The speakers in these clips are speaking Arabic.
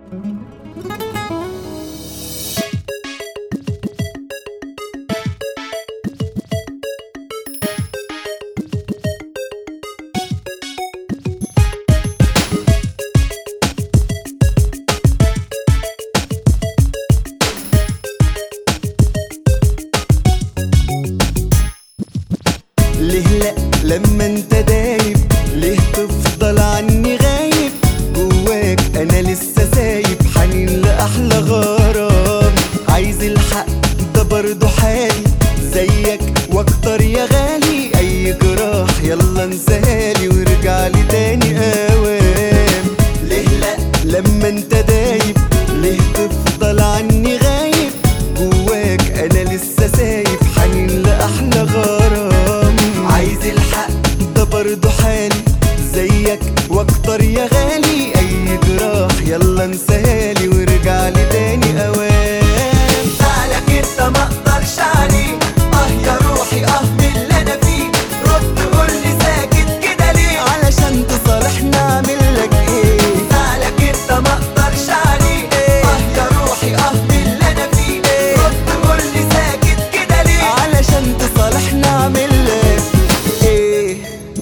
ليه لأ لما انت دايب؟ ليه تفضل عني غايب؟ جواك انا لسه سايب حنين لأحلى غرام. عايز الحق ده برضو حالي زيك واكتر يا غالي. اي جراح يلا انساهالي وارجعلي تاني اوام. ليه لأ لما انت دايب؟ ليه تفضل عني غايب؟ جواك انا لسه سايب حنين لأحلى غرام. عايز الحق ده برضو حالي زيك واكتر يا غالي. اي جراح يلا انساهالي وارجعلي تاني اوام. زعلك انت مقدرش عليه، يا روحي من اللي انا فيه. رد قولي ساكت كده ليه؟ علشان تصالحنا اعملك ايه؟ زعلك انت مقدرش عليه، يا روحي من اللي انا فيه. رد قولي ساكت كده ليه؟ علشان تصالحنا اعملك ايه؟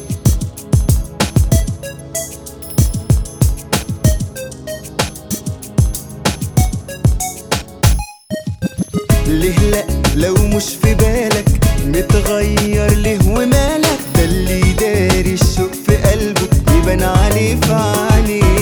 ليه لأ لو مش في بالك؟ متغير ليه ومالك؟ ده اللي داري الشوق في قلبه يبان عليه في عينيه.